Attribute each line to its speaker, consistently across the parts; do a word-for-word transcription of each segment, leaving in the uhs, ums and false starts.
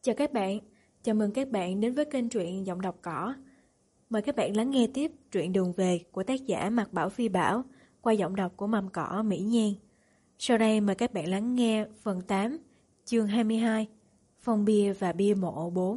Speaker 1: Chào các bạn, chào mừng các bạn đến với kênh truyện Giọng Đọc Cỏ. Mời các bạn lắng nghe tiếp truyện Đường Về của tác giả Mạc Bảo Phi Bảo qua giọng đọc của Mầm Cỏ Mỹ Nhan. Sau đây mời các bạn lắng nghe phần tám, chương hai mươi hai, Phòng bia và bia mộ bốn.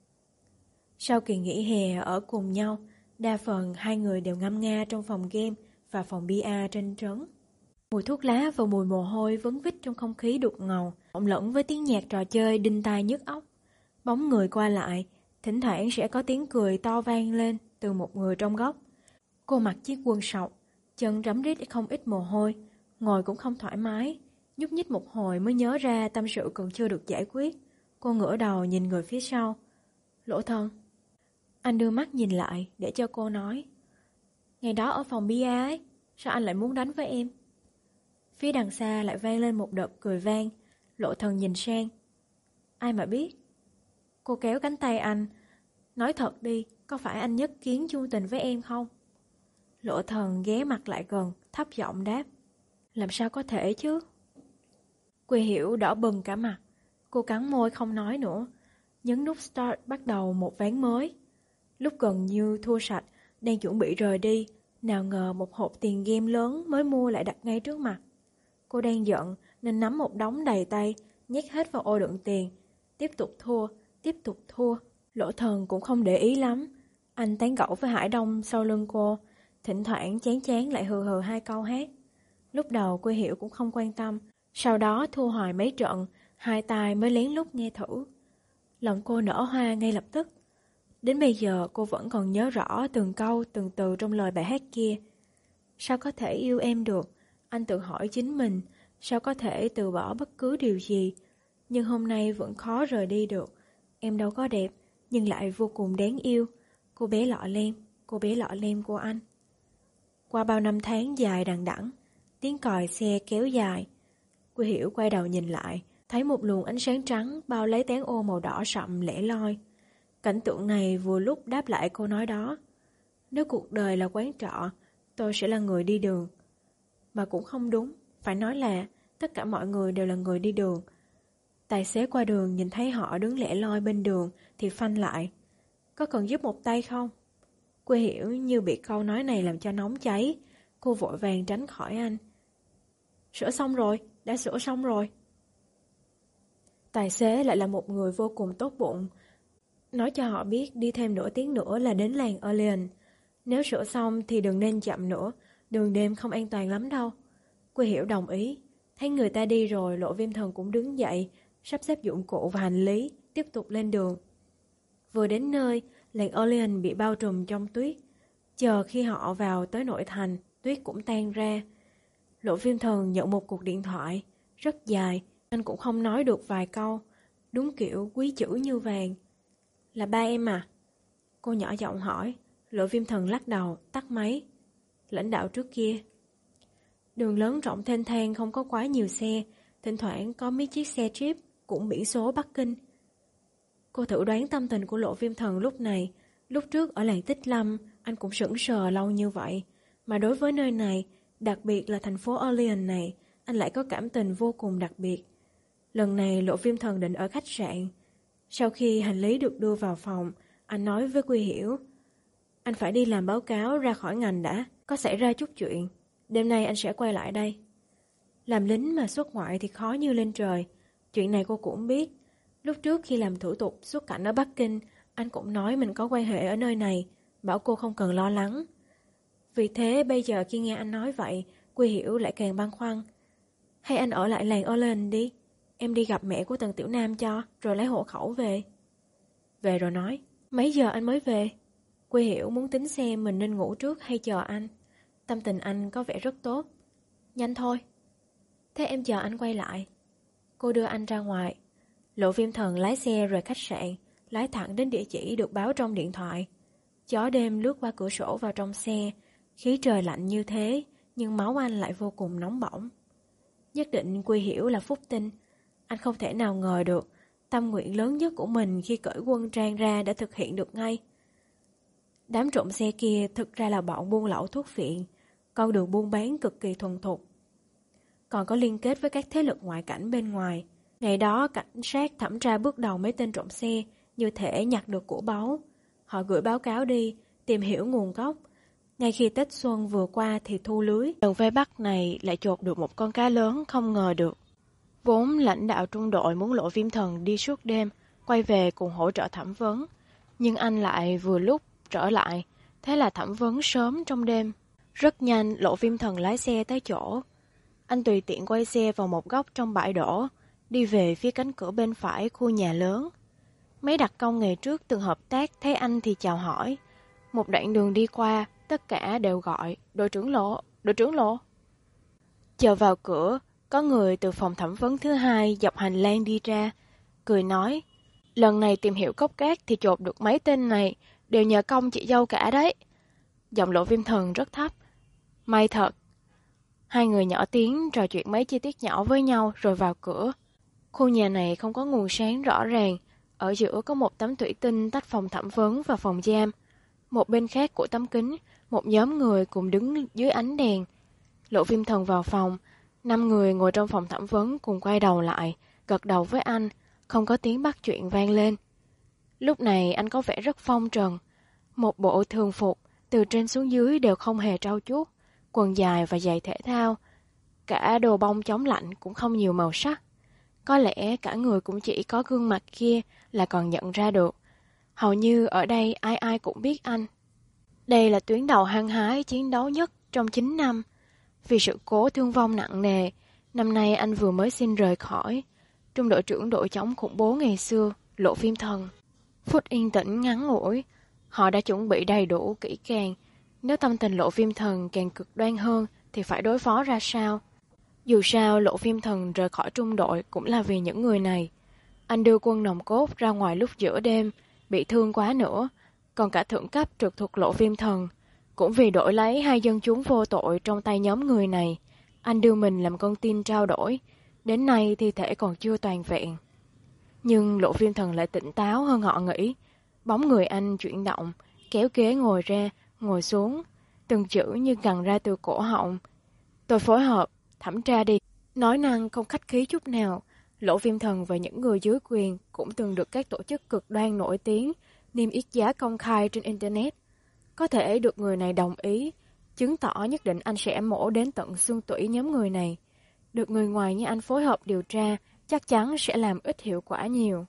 Speaker 1: Sau kỳ nghỉ hè ở cùng nhau, đa phần hai người đều ngâm nga trong phòng game và phòng bia trên trấn. Mùi thuốc lá và mùi mồ hôi vấn vít trong không khí đục ngầu, trộn lẫn với tiếng nhạc trò chơi đinh tai nhức óc. Bóng người qua lại, thỉnh thoảng sẽ có tiếng cười to vang lên từ một người trong góc. Cô mặc chiếc quần sọc, chân rấm rít không ít mồ hôi, ngồi cũng không thoải mái, nhúc nhích một hồi mới nhớ ra tâm sự còn chưa được giải quyết. Cô ngửa đầu nhìn người phía sau. Lỗ Thần. Anh đưa mắt nhìn lại để cho cô nói. Ngày đó ở phòng bia ấy, sao anh lại muốn đánh với em? Phía đằng xa lại vang lên một đợt cười vang. Lộ Thần nhìn sang. Ai mà biết. Cô kéo cánh tay anh. Nói thật đi, có phải anh nhất kiến chung tình với em không? Lộ Thần ghé mặt lại gần, thấp giọng đáp. Làm sao có thể chứ? Quỳ Hiểu đỏ bừng cả mặt. Cô cắn môi không nói nữa, nhấn nút start bắt đầu một ván mới. Lúc gần như thua sạch, đang chuẩn bị rời đi, nào ngờ một hộp tiền game lớn mới mua lại đặt ngay trước mặt. Cô đang giận nên nắm một đống đầy tay, nhét hết vào ô đựng tiền. Tiếp tục thua, tiếp tục thua. Lỗ Thần cũng không để ý lắm. Anh tán gẫu với Hải Đông sau lưng cô, thỉnh thoảng chán chán lại hừ hừ hai câu hát. Lúc đầu cô Hiểu cũng không quan tâm, sau đó thua hoài mấy trận, hai tai mới lén lút nghe thử. Lòng cô nở hoa ngay lập tức. Đến bây giờ cô vẫn còn nhớ rõ từng câu từng từ trong lời bài hát kia. Sao có thể yêu em được? Anh tự hỏi chính mình, sao có thể từ bỏ bất cứ điều gì? Nhưng hôm nay vẫn khó rời đi được. Em đâu có đẹp, nhưng lại vô cùng đáng yêu. Cô bé lọ lem, cô bé lọ lem của anh. Qua bao năm tháng dài đằng đẵng, tiếng còi xe kéo dài. Cô Hiểu quay đầu nhìn lại, thấy một luồng ánh sáng trắng bao lấy tán ô màu đỏ sậm lẻ loi. Cảnh tượng này vừa lúc đáp lại câu nói đó. Nếu cuộc đời là quán trọ, tôi sẽ là người đi đường. Mà cũng không đúng, phải nói là tất cả mọi người đều là người đi đường. Tài xế qua đường nhìn thấy họ đứng lẻ loi bên đường thì phanh lại. Có cần giúp một tay không? Cô Hiểu như bị câu nói này làm cho nóng cháy. Cô vội vàng tránh khỏi anh. Sửa xong rồi, đã sửa xong rồi. Tài xế lại là một người vô cùng tốt bụng. Nói cho họ biết đi thêm nửa tiếng nữa là đến làng Orleans. Nếu sửa xong thì đừng nên chậm nữa, đường đêm không an toàn lắm đâu. Cô Hiểu đồng ý. Thấy người ta đi rồi, Lộ Viêm Thần cũng đứng dậy, sắp xếp dụng cụ và hành lý, tiếp tục lên đường. Vừa đến nơi, làng Orleans bị bao trùm trong tuyết. Chờ khi họ vào tới nội thành, tuyết cũng tan ra. Lộ Viêm Thần nhận một cuộc điện thoại, rất dài, anh cũng không nói được vài câu, đúng kiểu quý chữ như vàng. Là ba em à? Cô nhỏ giọng hỏi. Lộ Viêm Thần lắc đầu, tắt máy. Lãnh đạo trước kia. Đường lớn rộng thênh thang không có quá nhiều xe, thỉnh thoảng có mấy chiếc xe Jeep cũng biển số Bắc Kinh. Cô thử đoán tâm tình của Lộ Viêm Thần lúc này. Lúc trước ở làng Tích Lâm, anh cũng sững sờ lâu như vậy. Mà đối với nơi này, đặc biệt là thành phố Orleans này, anh lại có cảm tình vô cùng đặc biệt. Lần này Lộ Viêm Thần định ở khách sạn. Sau khi hành lý được đưa vào phòng, anh nói với Quy Hiểu. Anh phải đi làm báo cáo ra khỏi ngành đã, có xảy ra chút chuyện. Đêm nay anh sẽ quay lại đây. Làm lính mà xuất ngoại thì khó như lên trời. Chuyện này cô cũng biết. Lúc trước khi làm thủ tục xuất cảnh ở Bắc Kinh, anh cũng nói mình có quan hệ ở nơi này, bảo cô không cần lo lắng. Vì thế bây giờ khi nghe anh nói vậy, Quy Hiểu lại càng băn khoăn. Hay anh ở lại làng Orleans đi, em đi gặp mẹ của Tần Tiểu Nam cho, rồi lấy hộ khẩu về. Về rồi nói, mấy giờ anh mới về? Quy Hiểu muốn tính xem mình nên ngủ trước hay chờ anh. Tâm tình anh có vẻ rất tốt. Nhanh thôi. Thế em chờ anh quay lại. Cô đưa anh ra ngoài. Lộ Viêm Thần lái xe rời khách sạn, lái thẳng đến địa chỉ được báo trong điện thoại. Gió đêm lướt qua cửa sổ vào trong xe, khí trời lạnh như thế, nhưng máu anh lại vô cùng nóng bỏng. Nhất định Quy Hiểu là phúc tinh. Anh không thể nào ngờ được, tâm nguyện lớn nhất của mình khi cởi quân trang ra đã thực hiện được ngay. Đám trộm xe kia thực ra là bọn buôn lậu thuốc phiện, con đường buôn bán cực kỳ thuần thục. Còn có liên kết với các thế lực ngoại cảnh bên ngoài. Ngày đó cảnh sát thẩm tra bước đầu mấy tên trộm xe, như thể nhặt được của báu. Họ gửi báo cáo đi, tìm hiểu nguồn gốc. Ngay khi Tết Xuân vừa qua thì thu lưới. Lần vây bắt này lại chộp được một con cá lớn không ngờ được. Vốn lãnh đạo trung đội muốn Lộ Viêm Thần đi suốt đêm, quay về cùng hỗ trợ thẩm vấn. Nhưng anh lại vừa lúc trở lại, thế là thẩm vấn sớm trong đêm. Rất nhanh Lộ Viêm Thần lái xe tới chỗ. Anh tùy tiện quay xe vào một góc trong bãi đổ, đi về phía cánh cửa bên phải khu nhà lớn. Mấy đặc công ngày trước từng hợp tác thấy anh thì chào hỏi. Một đoạn đường đi qua, tất cả đều gọi, đội trưởng Lộ, đội trưởng Lộ. Chờ vào cửa, có người từ phòng thẩm vấn thứ hai dọc hành lang đi ra, cười nói, lần này tìm hiểu cốc cát thì chộp được mấy tên này, đều nhờ công chị dâu cả đấy. Giọng Lộ Viêm Thần rất thấp, may thật. Hai người nhỏ tiếng trò chuyện mấy chi tiết nhỏ với nhau rồi vào cửa. Khu nhà này không có nguồn sáng rõ ràng, ở giữa có một tấm thủy tinh tách phòng thẩm vấn và phòng giam. Một bên khác của tấm kính, một nhóm người cùng đứng dưới ánh đèn. Lộ Viêm Thần vào phòng, năm người ngồi trong phòng thẩm vấn cùng quay đầu lại, gật đầu với anh, không có tiếng bắt chuyện vang lên. Lúc này anh có vẻ rất phong trần. Một bộ thường phục, từ trên xuống dưới đều không hề trau chuốt, quần dài và giày thể thao. Cả đồ bông chống lạnh cũng không nhiều màu sắc. Có lẽ cả người cũng chỉ có gương mặt kia là còn nhận ra được. Hầu như ở đây ai ai cũng biết anh. Đây là tuyến đầu hăng hái chiến đấu nhất trong chín năm. Vì sự cố thương vong nặng nề, năm nay anh vừa mới xin rời khỏi. Trung đội trưởng đội chống khủng bố ngày xưa, Lộ Viêm Thần. Phút yên tĩnh ngắn ngủi, họ đã chuẩn bị đầy đủ kỹ càng. Nếu tâm tình Lộ Viêm Thần càng cực đoan hơn thì phải đối phó ra sao? Dù sao Lộ Viêm Thần rời khỏi trung đội cũng là vì những người này. Anh đưa quân nòng cốt ra ngoài lúc giữa đêm, bị thương quá nữa, còn cả thượng cấp trực thuộc Lộ Viêm Thần. Cũng vì đổi lấy hai dân chúng vô tội trong tay nhóm người này, anh đưa mình làm con tin trao đổi, đến nay thi thể còn chưa toàn vẹn. Nhưng Lộ Viêm Thần lại tỉnh táo hơn họ nghĩ. Bóng người anh chuyển động, kéo ghế ngồi ra, ngồi xuống, từng chữ như gằn ra từ cổ họng. Tôi phối hợp, thẩm tra đi. Nói năng không khách khí chút nào, Lộ Viêm Thần và những người dưới quyền cũng từng được các tổ chức cực đoan nổi tiếng niêm yết giá công khai trên Internet. Có thể được người này đồng ý, chứng tỏ nhất định anh sẽ mổ đến tận xương tủy nhóm người này. Được người ngoài như anh phối hợp điều tra, chắc chắn sẽ làm ít hiệu quả nhiều.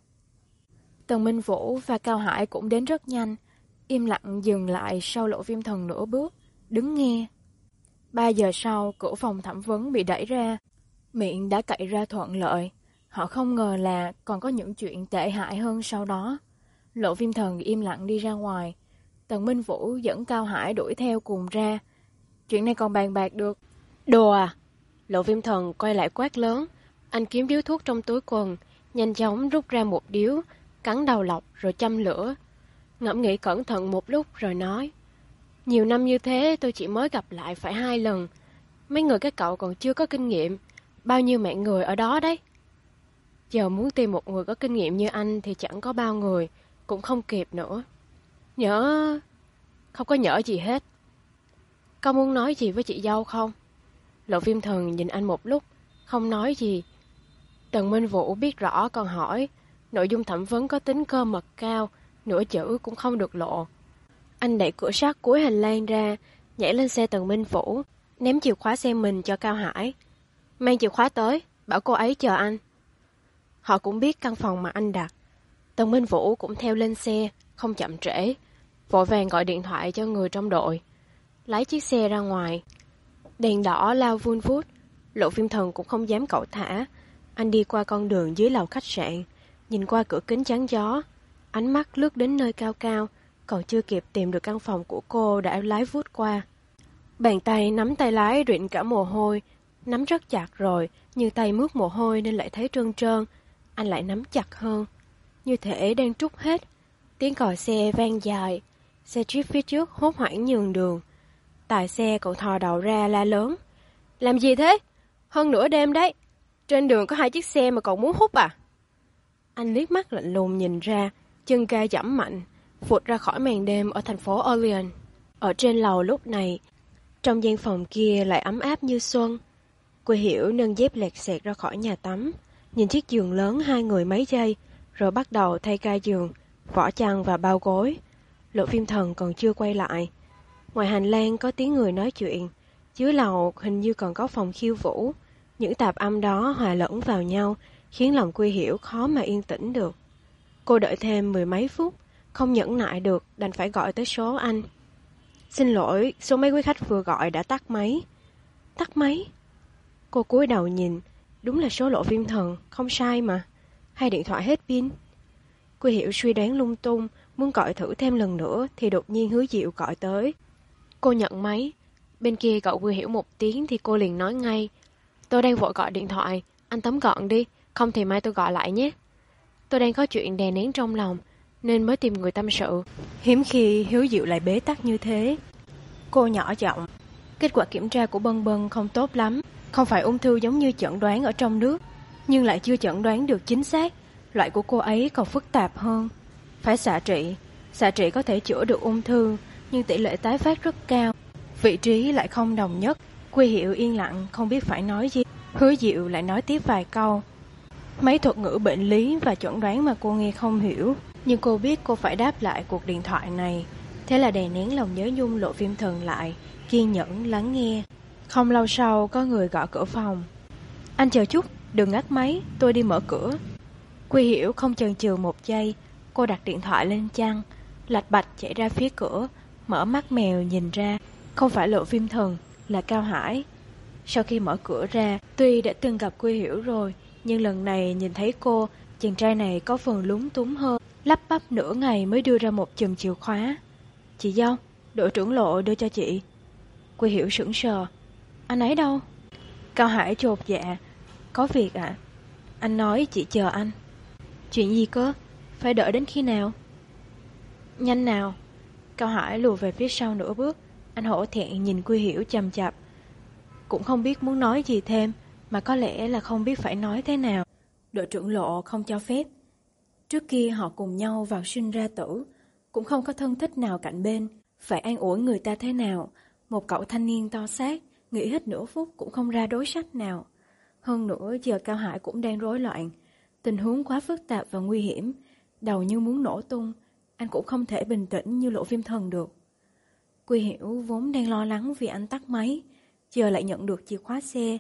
Speaker 1: Tần Minh Vũ và Cao Hải cũng đến rất nhanh, im lặng dừng lại sau Lộ Viêm Thần nửa bước, đứng nghe. Ba giờ sau, cửa phòng thẩm vấn bị đẩy ra, miệng đã cậy ra thuận lợi. Họ không ngờ là còn có những chuyện tệ hại hơn sau đó. Lộ Viêm Thần im lặng đi ra ngoài. Tần Minh Vũ dẫn Cao Hải đuổi theo cùng ra. Chuyện này còn bàn bạc được. Đồ à? Lộ Viêm Thần quay lại quát lớn. Anh kiếm điếu thuốc trong túi quần, nhanh chóng rút ra một điếu, cắn đầu lọc rồi châm lửa. Ngẫm nghĩ cẩn thận một lúc rồi nói. Nhiều năm như thế tôi chỉ mới gặp lại phải hai lần. Mấy người các cậu còn chưa có kinh nghiệm. Bao nhiêu mạng người ở đó đấy. Giờ muốn tìm một người có kinh nghiệm như anh thì chẳng có bao người, cũng không kịp nữa. Nhỡ... Không có nhỡ gì hết. Có muốn nói gì với chị dâu không? Lộ Viêm Thần nhìn anh một lúc, không nói gì. Tần Minh Vũ biết rõ còn hỏi. Nội dung thẩm vấn có tính cơ mật cao, nửa chữ cũng không được lộ. Anh đẩy cửa sắt cuối hành lang ra, nhảy lên xe Tần Minh Vũ, ném chìa khóa xe mình cho Cao Hải. Mang chìa khóa tới, bảo cô ấy chờ anh. Họ cũng biết căn phòng mà anh đặt. Tần Minh Vũ cũng theo lên xe, không chậm trễ, vội vàng gọi điện thoại cho người trong đội. Lái chiếc xe ra ngoài. Đèn đỏ lao vun vút, Lộ Viêm Thần cũng không dám cẩu thả. Anh đi qua con đường dưới lầu khách sạn, nhìn qua cửa kính chắn gió, ánh mắt lướt đến nơi cao cao, còn chưa kịp tìm được căn phòng của cô đã lái vút qua. Bàn tay nắm tay lái rịn cả mồ hôi, nắm rất chặt rồi, nhưng tay mướt mồ hôi nên lại thấy trơn trơn. Anh lại nắm chặt hơn, như thể đang trút hết. Tiếng còi xe vang dài, xe jeep phía trước hốt hoảng nhường đường. Tài xe cậu thò đầu ra la lớn. Làm gì thế? Hơn nửa đêm đấy. Trên đường có hai chiếc xe mà cậu muốn hút à? Anh liếc mắt lạnh lùng nhìn ra, chân ga giẫm mạnh, vụt ra khỏi màn đêm ở thành phố Orleans. Ở trên lầu lúc này, trong gian phòng kia lại ấm áp như xuân. Cô Hiểu nâng dép lẹt xẹt ra khỏi nhà tắm,
Speaker 2: nhìn chiếc giường lớn hai người mấy giây, rồi bắt đầu thay ca giường, vỏ chăn và bao gối. Lộ Viêm Thần còn chưa quay lại. Ngoài hành lang có tiếng người nói chuyện, dưới lầu hình như còn có phòng khiêu vũ. Những tạp âm đó hòa lẫn vào nhau, khiến lòng Quy Hiểu khó mà yên tĩnh được. Cô đợi thêm mười mấy phút, không nhẫn nại được, đành phải gọi tới số anh. Xin lỗi, số mấy quý khách vừa gọi đã tắt máy. Tắt máy? Cô cúi đầu nhìn, đúng là số Lộ Viêm Thần, không sai mà. Hay điện thoại hết pin? Quy Hiểu suy đoán lung tung, muốn gọi thử thêm lần nữa thì đột nhiên Hứa Diệu gọi tới. Cô nhận máy, bên kia gọi Quy Hiểu một tiếng thì cô liền nói ngay. Tôi đang vội gọi điện thoại, anh tóm gọn đi, không thì mai tôi gọi lại nhé. Tôi đang có chuyện đè nén trong lòng, nên mới tìm người tâm sự.
Speaker 1: Hiếm khi Hứa Diệu lại bế tắc như thế. Cô nhỏ giọng, kết quả kiểm tra của Bân Bân không tốt lắm. Không phải ung thư giống như chẩn đoán ở trong nước, nhưng lại chưa chẩn đoán được chính xác. Loại của cô ấy còn phức tạp hơn. Phải xạ trị. Xạ trị có thể chữa được ung thư, nhưng tỷ lệ tái phát rất cao. Vị trí lại không đồng nhất. Quy Hiểu yên lặng không biết phải nói gì. Hứa Diệu lại nói tiếp vài câu. Mấy thuật ngữ bệnh lý và chẩn đoán mà cô nghe không hiểu, nhưng cô biết cô phải đáp lại cuộc điện thoại này. Thế là đè nén lòng nhớ nhung Lộ Viêm Thần lại, kiên nhẫn lắng nghe. Không lâu sau có người gõ cửa phòng. Anh chờ chút, đừng ngắt máy, tôi đi mở cửa. Quy Hiểu không chần chừ một giây, cô đặt điện thoại lên chăn, lạch bạch chạy ra phía cửa, mở mắt mèo nhìn ra. Không phải Lộ Viêm Thần, là Cao Hải. Sau khi mở cửa ra, tuy đã từng gặp Quy Hiểu rồi, nhưng lần này nhìn thấy cô, chàng trai này có phần lúng túng hơn, lắp bắp nửa ngày mới đưa ra một chùm chìa khóa. Chị dâu, đội trưởng Lộ đưa cho chị. Quy Hiểu sững sờ. Anh ấy đâu? Cao Hải chột dạ. Có việc ạ. À? Anh nói chị chờ anh. Chuyện gì cơ? Phải đợi đến khi nào? Nhanh nào. Cao Hải lùi về phía sau nửa bước. Anh hổ thẹn nhìn Quy Hiểu chằm chặp. Cũng không biết muốn nói gì thêm, mà có lẽ là không biết phải nói thế nào. Đội trưởng Lộ không cho phép. Trước kia họ cùng nhau vào sinh ra tử, cũng không có thân thích nào cạnh bên. Phải an ủi người ta thế nào? Một cậu thanh niên to xác, nghĩ hết nửa phút cũng không ra đối sách nào. Hơn nữa giờ Cao Hải cũng đang rối loạn. Tình huống quá phức tạp và nguy hiểm, đầu như muốn nổ tung. Anh cũng không thể bình tĩnh như Lộ Viêm Thần được. Quy Hiểu vốn đang lo lắng vì anh tắt máy, giờ lại nhận được chìa khóa xe,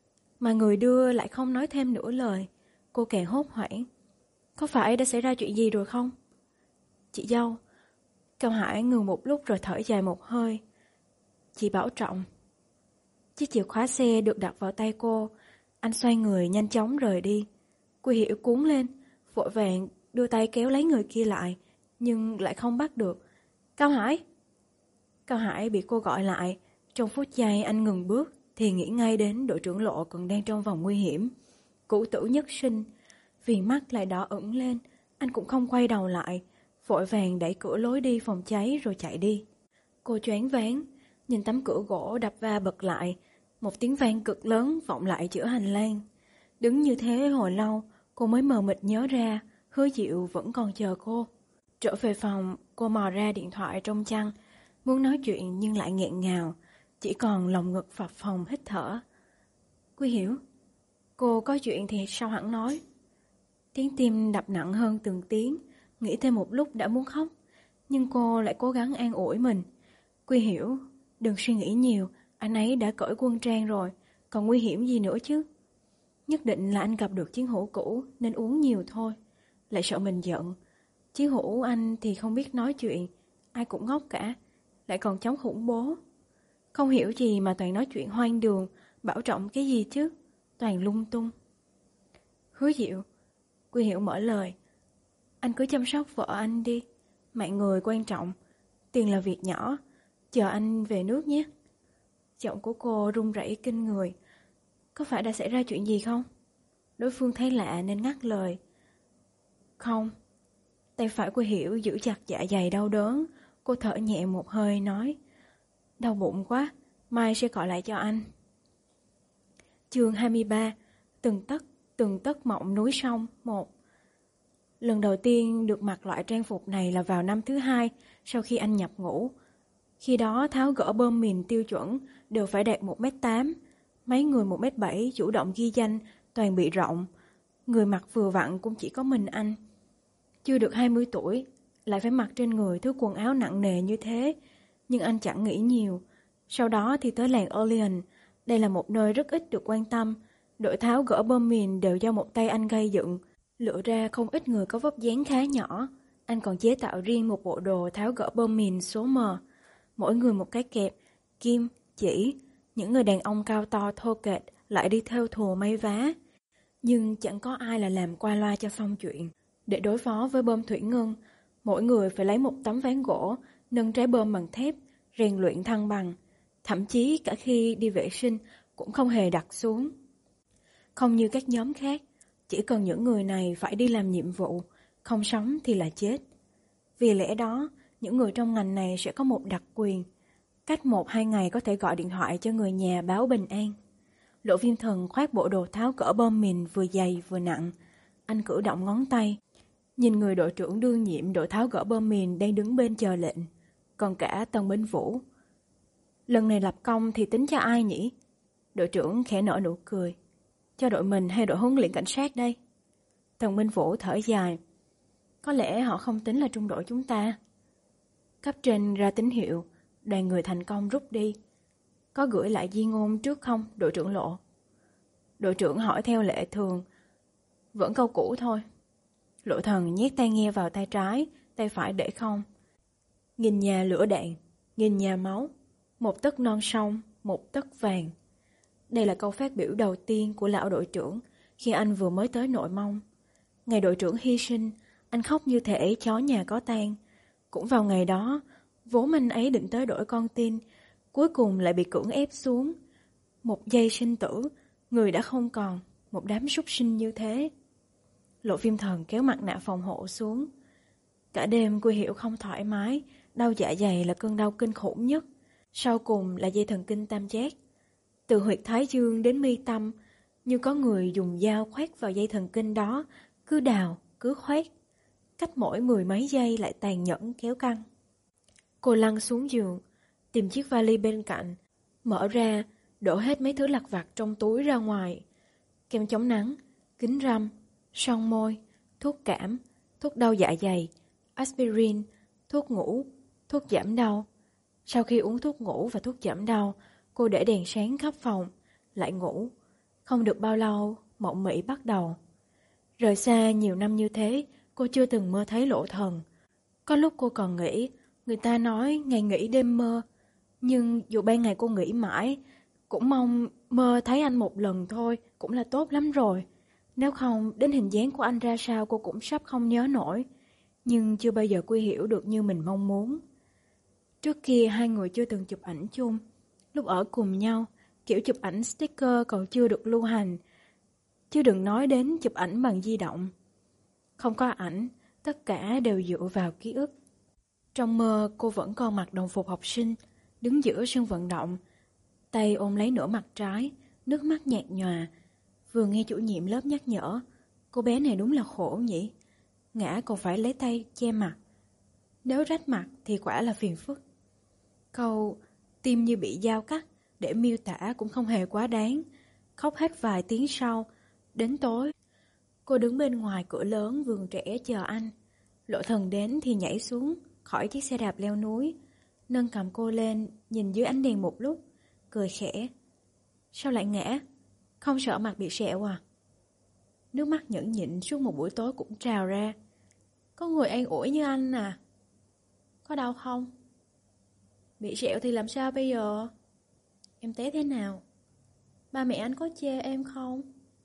Speaker 1: mà người đưa lại không nói thêm nửa lời. Cô càng hốt hoảng. Có phải đã xảy ra chuyện gì rồi không? Chị dâu. Cao Hải ngừng một lúc rồi thở dài một hơi. Chị bảo trọng. Chiếc chìa khóa xe được đặt vào tay cô. Anh xoay người nhanh chóng rời đi. Quy Hiểu cuốn lên, vội vàng đưa tay kéo lấy người kia lại, nhưng lại không bắt được. Cao Hải! Cao Hải bị cô gọi lại. Trong phút giây anh ngừng bước thì nghĩ ngay đến đội trưởng Lộ còn đang trong vòng nguy hiểm. Cửu tử nhất sinh. Vì mắt lại đỏ ửng lên, anh cũng không quay đầu lại, vội vàng đẩy cửa lối đi phòng cháy rồi chạy đi. Cô choáng váng, nhìn tấm cửa gỗ đập va bật lại, một tiếng vang cực lớn vọng lại giữa hành lang. Đứng như thế hồi lâu, cô mới mờ mịt nhớ ra Hứa Diệu vẫn còn chờ cô. Trở về phòng, cô mò ra điện thoại trong chăn, muốn nói chuyện nhưng lại nghẹn ngào, chỉ còn lồng ngực phập phồng hít thở. Quy Hiểu, cô có chuyện thì sao hẳn nói. Tiếng tim đập nặng hơn từng tiếng, nghĩ thêm một lúc đã muốn khóc, nhưng cô lại cố gắng an ủi mình. Quy Hiểu, đừng suy nghĩ nhiều, anh ấy đã cởi quân trang rồi, còn nguy hiểm gì nữa chứ. Nhất định là anh gặp được chiến hữu cũ nên uống nhiều thôi, lại sợ mình giận. Chiến hữu anh thì không biết nói chuyện, ai cũng ngốc cả, lại còn chống khủng bố. Không hiểu gì mà toàn nói chuyện hoang đường, bảo trọng cái gì chứ, toàn lung tung. Hứa Diệu, Quy Hiểu mở lời. Anh cứ chăm sóc vợ anh đi, mạng người quan trọng, tiền là việc nhỏ, chờ anh về nước nhé. Giọng của cô run rẩy kinh người. Có phải đã xảy ra chuyện gì không? Đối phương thấy lạ nên ngắt lời. Không. Tay phải Quy Hiểu giữ chặt dạ dày đau đớn. Cô thở nhẹ một hơi nói. Đau bụng quá, mai sẽ gọi lại cho anh. Chương hai mươi ba. Từng tấc, từng tấc mộng núi sông. Một. Lần đầu tiên được mặc loại trang phục này là vào năm thứ hai sau khi anh nhập ngũ. Khi đó tháo gỡ bơm mìn tiêu chuẩn đều phải đạt một mét tám. Mấy người một mét bảy chủ động ghi danh toàn bị rộng. Người mặc vừa vặn cũng chỉ có mình anh. Chưa được hai mươi tuổi, lại phải mặc trên người thứ quần áo nặng nề như thế. Nhưng anh chẳng nghĩ nhiều. Sau đó thì tới làng Orleans. Đây là một nơi rất ít được quan tâm. Đội tháo gỡ bom mìn đều do một tay anh gây dựng. Lựa ra không ít người có vóc dáng khá nhỏ. Anh còn chế tạo riêng một bộ đồ tháo gỡ bom mìn số M. Mỗi người một cái kẹp, kim, chỉ. Những người đàn ông cao to thô kệch lại đi theo thùa may vá. Nhưng chẳng có ai là làm qua loa cho xong chuyện. Để đối phó với bom thủy ngân, mỗi người phải lấy một tấm ván gỗ, nâng trái bom bằng thép, rèn luyện thăng bằng. Thậm chí cả khi đi vệ sinh cũng không hề đặt xuống. Không như các nhóm khác, chỉ cần những người này phải đi làm nhiệm vụ, không sống thì là chết. Vì lẽ đó, những người trong ngành này sẽ có một đặc quyền. Cách một hai ngày có thể gọi điện thoại cho người nhà báo bình an. Lộ Viêm Thần khoác bộ đồ tháo cỡ bom mìn vừa dày vừa nặng. Anh cử động ngón tay, nhìn người đội trưởng đương nhiệm đội tháo gỡ bom mìn đang đứng bên chờ lệnh. Còn cả Tần Minh Vũ. Lần này lập công thì tính cho ai nhỉ? Đội trưởng khẽ nở nụ cười. Cho đội mình hay đội huấn luyện cảnh sát đây? Tần Minh Vũ thở dài. Có lẽ họ không tính là trung đội chúng ta. Cấp trên ra tín hiệu, đoàn người thành công rút đi. Có gửi lại di ngôn trước không, đội trưởng Lộ? Đội trưởng hỏi theo lệ thường. Vẫn câu cũ thôi. Lộ Thần nhét tai nghe vào tay trái, tay phải để không. Nghìn nhà lửa đạn, nghìn nhà máu. Một tấc non sông, một tấc vàng. Đây là câu phát biểu đầu tiên của lão đội trưởng khi anh vừa mới tới Nội Mông. Ngày đội trưởng hy sinh, anh khóc như thể chó nhà có tang. Cũng vào ngày đó, vốn anh ấy định tới đổi con tin, cuối cùng lại bị cưỡng ép xuống. Một giây sinh tử, người đã không còn, một đám súc sinh như thế. Lộ Viêm Thần kéo mặt nạ phòng hộ xuống. Cả đêm Quy Hiểu không thoải mái, đau dạ dày là cơn đau kinh khủng nhất. Sau cùng là dây thần kinh tam giác. Từ huyệt thái dương đến mi tâm, như có người dùng dao khoét vào dây thần kinh đó, cứ đào, cứ khoét. Cách mỗi mười mấy giây lại tàn nhẫn kéo căng. Cô lăn xuống giường, tìm chiếc vali bên cạnh, mở ra, đổ hết mấy thứ lặt vặt trong túi ra ngoài. Kem chống nắng, kính râm, son môi, thuốc cảm, thuốc đau dạ dày, aspirin, thuốc ngủ, thuốc giảm đau. Sau khi uống thuốc ngủ và thuốc giảm đau, cô để đèn sáng khắp phòng, lại ngủ. Không được bao lâu, mộng mị bắt đầu. Rời xa nhiều năm như thế, cô chưa từng mơ thấy Lộ Thần. Có lúc cô còn nghĩ, người ta nói ngày nghỉ đêm mơ. Nhưng dù ban ngày cô nghĩ mãi, cũng mong mơ thấy anh một lần thôi, cũng là tốt lắm rồi. Nếu không, đến hình dáng của anh ra sao cô cũng sắp không nhớ nổi. Nhưng chưa bao giờ Quy hiểu được như mình mong muốn. Trước kia hai người chưa từng chụp ảnh chung. Lúc ở cùng nhau, kiểu chụp ảnh sticker còn chưa được lưu hành. Chứ đừng nói đến chụp ảnh bằng di động. Không có ảnh, tất cả đều dựa vào ký ức. Trong mơ cô vẫn còn mặc đồng phục học sinh, đứng giữa sân vận động, tay ôm lấy nửa mặt trái, nước mắt nhạt nhòa. Vừa nghe chủ nhiệm lớp nhắc nhở, cô bé này đúng là khổ nhỉ. Ngã còn phải lấy tay che mặt. Nếu rách mặt thì quả là phiền phức. Câu tim như bị dao cắt để miêu tả cũng không hề quá đáng. Khóc hết vài tiếng sau. Đến tối, cô đứng bên ngoài cửa lớn vườn trẻ chờ anh. Lộ Thần đến thì nhảy xuống khỏi chiếc xe đạp leo núi, nâng cầm cô lên, nhìn dưới ánh đèn một lúc, cười khẽ. Sao lại ngã? Không sợ mặt bị sẹo à? Nước mắt nhẫn nhịn suốt một buổi tối cũng trào ra. Có người an ủi như anh à? Có đau không? Bị sẹo thì làm sao bây giờ? Em té thế nào? Ba mẹ anh có chê em không?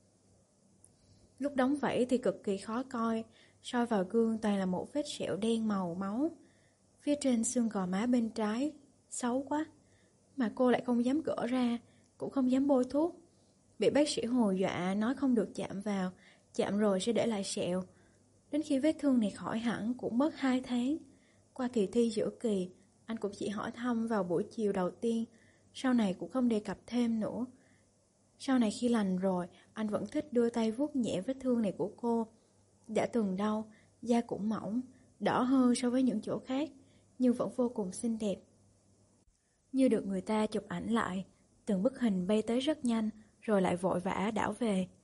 Speaker 1: Lúc đóng vảy thì cực kỳ khó coi, soi vào gương toàn là một vết sẹo đen màu máu. Phía trên xương gò má bên trái, xấu quá. Mà cô lại không dám gỡ ra, cũng không dám bôi thuốc. Bị bác sĩ hồi dọa nói không được chạm vào, chạm rồi sẽ để lại sẹo. Đến khi vết thương này khỏi hẳn cũng mất hai tháng. Qua kỳ thi giữa kỳ, anh cũng chỉ hỏi thăm vào buổi chiều đầu tiên, sau này cũng không đề cập thêm nữa. Sau này khi lành rồi, anh vẫn thích đưa tay vuốt nhẹ vết thương này của cô. Đã từng đau, da cũng mỏng, đỏ hơn so với những chỗ khác, nhưng vẫn vô cùng xinh đẹp. Như được người ta chụp ảnh lại, từng bức hình bay tới rất nhanh, rồi lại vội vã đảo về.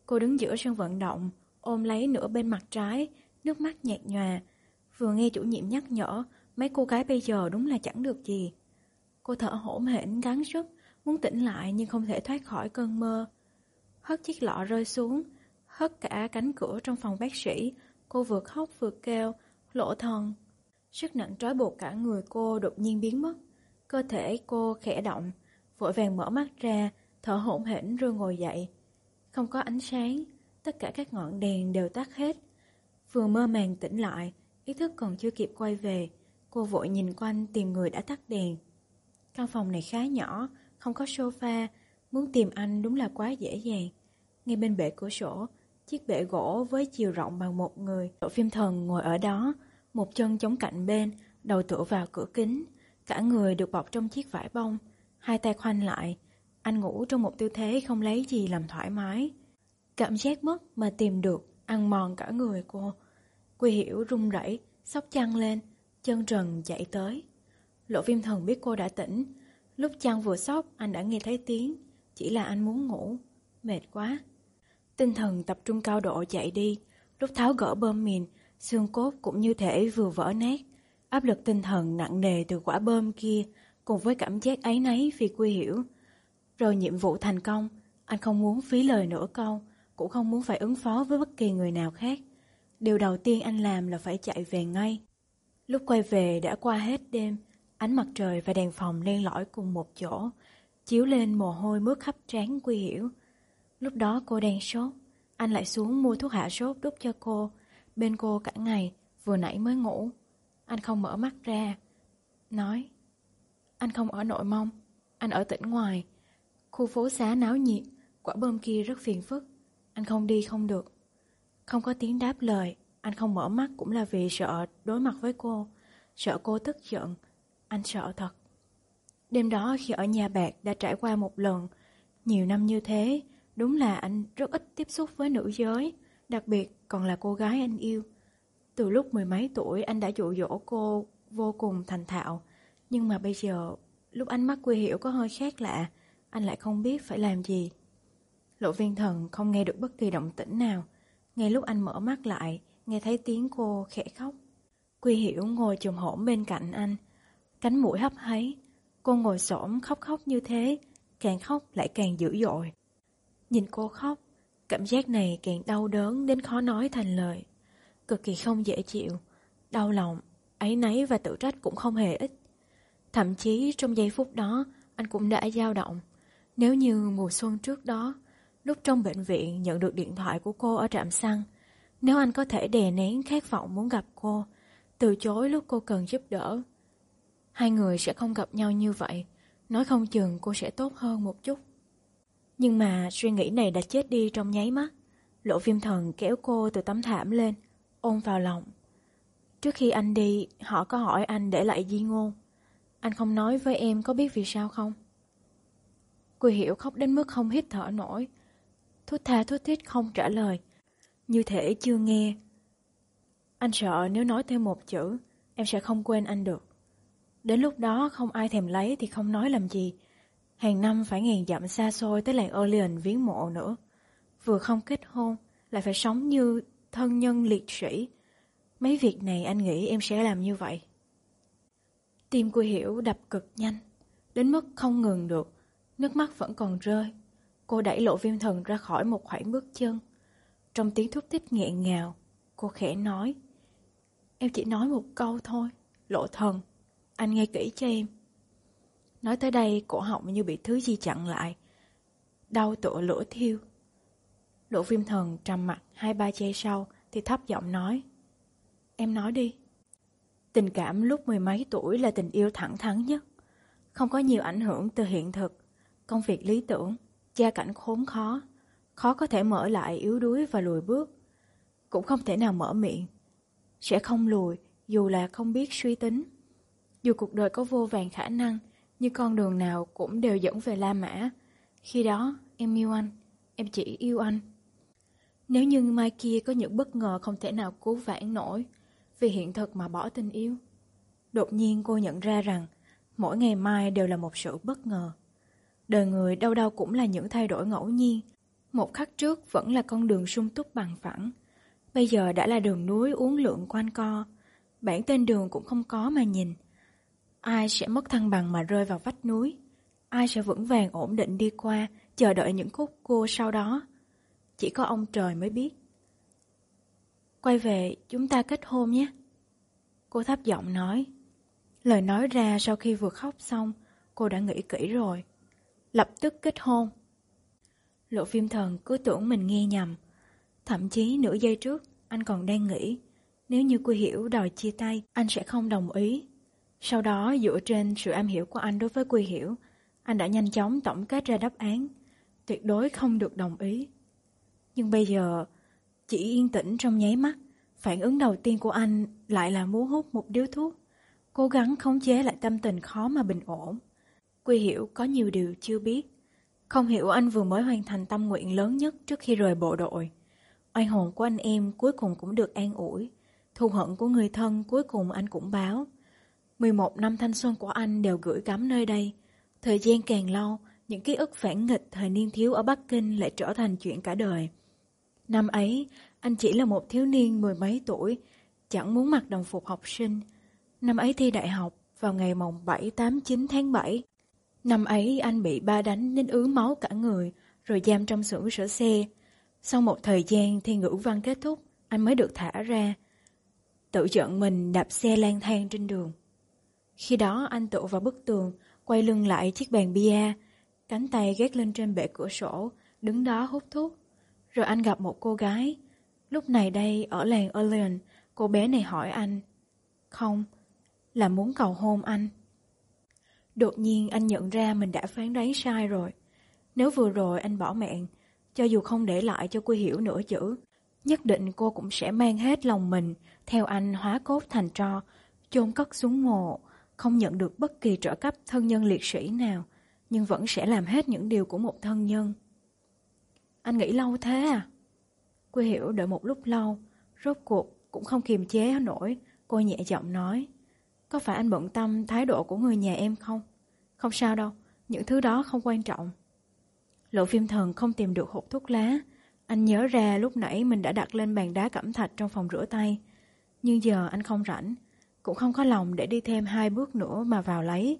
Speaker 1: Cô đứng giữa sân vận động, ôm lấy nửa bên mặt trái, nước mắt nhạt nhòa. Vừa nghe chủ nhiệm nhắc nhở, mấy cô gái bây giờ đúng là chẳng được gì. Cô thở hổn hển gắng sức, muốn tỉnh lại nhưng không thể thoát khỏi cơn mơ. Hất chiếc lọ rơi xuống, hất cả cánh cửa trong phòng bác sĩ. Cô vừa khóc vừa kêu, lộ thần. Sức nặng trói buộc cả người cô đột nhiên biến mất. Cơ thể cô khẽ động, vội vàng mở mắt ra, thở hổn hển rồi ngồi dậy. Không có ánh sáng, tất cả các ngọn đèn đều tắt hết. Vừa mơ màng tỉnh lại, ý thức còn chưa kịp quay về, cô vội nhìn quanh tìm người đã tắt đèn. Căn phòng này khá nhỏ, không có sofa, muốn tìm anh đúng là quá dễ dàng. Ngay bên bệ cửa sổ, chiếc bệ gỗ với chiều rộng bằng một người. Lộ Phim Thần ngồi ở đó, một chân chống cạnh bên, đầu tựa vào cửa kính, cả người được bọc trong chiếc vải bông, hai tay khoanh lại. Anh ngủ trong một tư thế không lấy gì làm thoải mái. Cảm giác mất mà tìm được, ăn mòn cả người cô. Quy Hiểu run rẩy, xốc chăn lên, chân trần chạy tới. Lộ Phim Thần biết cô đã tỉnh. Lúc chăn vừa xốc, anh đã nghe thấy tiếng. Chỉ là anh muốn ngủ, mệt quá. Tinh thần tập trung cao độ chạy đi. Lúc tháo gỡ bơm mìn, xương cốt cũng như thể vừa vỡ nát. Áp lực tinh thần nặng nề từ quả bơm kia, cùng với cảm giác áy náy vì Quy Hiểu. Rồi nhiệm vụ thành công, anh không muốn phí lời nửa câu, cũng không muốn phải ứng phó với bất kỳ người nào khác. Điều đầu tiên anh làm là phải chạy về ngay. Lúc quay về đã qua hết đêm, ánh mặt trời và đèn phòng len lỏi cùng một chỗ, chiếu lên mồ hôi mướt khắp trán Quy Hiểu. Lúc đó cô đang sốt, anh lại xuống mua thuốc hạ sốt đút cho cô. Bên cô cả ngày, vừa nãy mới ngủ. Anh không mở mắt ra, nói: anh không ở Nội Mông, anh ở tỉnh ngoài. Khu phố xá náo nhiệt, quả bom kia rất phiền phức, anh không đi không được. Không có tiếng đáp lời, anh không mở mắt cũng là vì sợ đối mặt với cô, sợ cô tức giận. Anh sợ thật. Đêm đó khi ở nhà bạc đã trải qua một lần. Nhiều năm như thế, đúng là anh rất ít tiếp xúc với nữ giới, đặc biệt còn là cô gái anh yêu. Từ lúc mười mấy tuổi anh đã dụ dỗ cô vô cùng thành thạo. Nhưng mà bây giờ, lúc ánh mắt Quy Hiểu có hơi khác lạ, anh lại không biết phải làm gì. Lộ Viên Thần không nghe được bất kỳ động tĩnh nào. Ngay lúc anh mở mắt lại, nghe thấy tiếng cô khẽ khóc. Quy Hiểu ngồi chồm hổm bên cạnh anh, cánh mũi hấp háy. Cô ngồi xổm khóc khóc như thế, càng khóc lại càng dữ dội. Nhìn cô khóc, cảm giác này càng đau đớn đến khó nói thành lời. Cực kỳ không dễ chịu, đau lòng, áy náy và tự trách cũng không hề ít. Thậm chí trong giây phút đó, anh cũng đã dao động. Nếu như mùa xuân trước đó, lúc trong bệnh viện nhận được điện thoại của cô ở trạm xăng, nếu anh có thể đè nén khát vọng muốn gặp cô, từ chối lúc cô cần giúp đỡ, hai người sẽ không gặp nhau như vậy. Nói không chừng cô sẽ tốt hơn một chút. Nhưng mà suy nghĩ này đã chết đi trong nháy mắt. Lộ Viêm Thần kéo cô từ tấm thảm lên, ôm vào lòng. Trước khi anh đi, họ có hỏi anh để lại di ngôn. Anh không nói với em có biết vì sao không? Quy Hiểu khóc đến mức không hít thở nổi, thút tha thút thít không trả lời, như thể chưa nghe. Anh sợ nếu nói thêm một chữ, em sẽ không quên anh được. Đến lúc đó không ai thèm lấy thì không nói làm gì. Hàng năm phải ngàn dặm xa xôi tới làng Orlean viếng mộ nữa. Vừa không kết hôn, lại phải sống như thân nhân liệt sĩ. Mấy việc này anh nghĩ em sẽ làm như vậy. Tim Quy Hiểu đập cực nhanh, đến mức không ngừng được. Nước mắt vẫn còn rơi. Cô đẩy Lộ Viêm Thần ra khỏi một khoảng bước chân. Trong tiếng thúc thích nghẹn ngào, cô khẽ nói: em chỉ nói một câu thôi, Lộ Thần, anh nghe kỹ cho em. Nói tới đây, cổ họng như bị thứ gì chặn lại, đau tựa lửa thiêu. Lộ Viêm Thần trầm mặt hai ba giây sau thì thấp giọng nói: em nói đi. Tình cảm lúc mười mấy tuổi là tình yêu thẳng thắn nhất, không có nhiều ảnh hưởng từ hiện thực, công việc lý tưởng, gia cảnh khốn khó, khó có thể mở lại yếu đuối và lùi bước, cũng không thể nào mở miệng, sẽ không lùi dù là không biết suy tính. Dù cuộc đời có vô vàn khả năng, nhưng con đường nào cũng đều dẫn về La Mã. Khi đó em yêu anh, em chỉ yêu anh. Nếu như mai kia có những bất ngờ không thể nào cứu vãn nổi, vì hiện thực mà bỏ tình yêu. Đột nhiên cô nhận ra rằng mỗi ngày mai đều là một sự bất ngờ. Đời người đâu đâu cũng là những thay đổi ngẫu nhiên. Một khắc trước vẫn là con đường sung túc bằng phẳng, bây giờ đã là đường núi uốn lượn quanh co. Bản tên đường cũng không có mà nhìn. Ai sẽ mất thăng bằng mà rơi vào vách núi? Ai sẽ vững vàng ổn định đi qua, chờ đợi những khúc cua sau đó? Chỉ có ông trời mới biết. Quay về, chúng ta kết hôn nhé. Cô thấp giọng nói. Lời nói ra sau khi vừa khóc xong, cô đã nghĩ kỹ rồi. Lập tức kết hôn. Lộ Phim Thần cứ tưởng mình nghe nhầm. Thậm chí nửa giây trước, anh còn đang nghĩ, nếu như Quy Hiểu đòi chia tay, anh sẽ không đồng ý. Sau đó, dựa trên sự am hiểu của anh đối với Quy Hiểu, anh đã nhanh chóng tổng kết ra đáp án, tuyệt đối không được đồng ý. Nhưng bây giờ, chỉ yên tĩnh trong nháy mắt, phản ứng đầu tiên của anh lại là muốn hút một điếu thuốc, cố gắng khống chế lại tâm tình khó mà bình ổn. Quy Hiểu có nhiều điều chưa biết. Không hiểu anh vừa mới hoàn thành tâm nguyện lớn nhất trước khi rời bộ đội. Oan hồn của anh em cuối cùng cũng được an ủi. Thù hận của người thân cuối cùng anh cũng báo. mười một năm thanh xuân của anh đều gửi gắm nơi đây. Thời gian càng lâu, những ký ức phản nghịch thời niên thiếu ở Bắc Kinh lại trở thành chuyện cả đời. Năm ấy, anh chỉ là một thiếu niên mười mấy tuổi, chẳng muốn mặc đồng phục học sinh. Năm ấy thi đại học vào ngày mồng bảy, tám, chín tháng bảy. Năm ấy anh bị ba đánh đến ứ máu cả người, rồi giam trong xưởng sửa xe. Sau một thời gian thi ngữ văn kết thúc, anh mới được thả ra. Tự giận mình đạp xe lang thang trên đường. Khi đó anh tựa vào bức tường, quay lưng lại chiếc bàn bia, cánh tay gác lên trên bệ cửa sổ, đứng đó hút thuốc. Rồi anh gặp một cô gái. Lúc này đây ở làng Orleans, cô bé này hỏi anh. Không, là muốn cầu hôn anh. Đột nhiên anh nhận ra mình đã phán đoán sai rồi. Nếu vừa rồi anh bỏ mạng, cho dù không để lại cho Quy Hiểu nửa chữ, nhất định cô cũng sẽ mang hết lòng mình theo anh hóa cốt thành tro, chôn cất xuống mộ, không nhận được bất kỳ trợ cấp thân nhân liệt sĩ nào, nhưng vẫn sẽ làm hết những điều của một thân nhân. Anh nghĩ lâu thế à? Quy Hiểu đợi một lúc lâu, rốt cuộc cũng không kiềm chế nổi, cô nhẹ giọng nói. Có phải anh bận tâm thái độ của người nhà em không? Không sao đâu, những thứ đó không quan trọng. Lộ Phim Thần không tìm được hộp thuốc lá. Anh nhớ ra lúc nãy mình đã đặt lên bàn đá cẩm thạch trong phòng rửa tay. Nhưng giờ anh không rảnh, cũng không có lòng để đi thêm hai bước nữa mà vào lấy.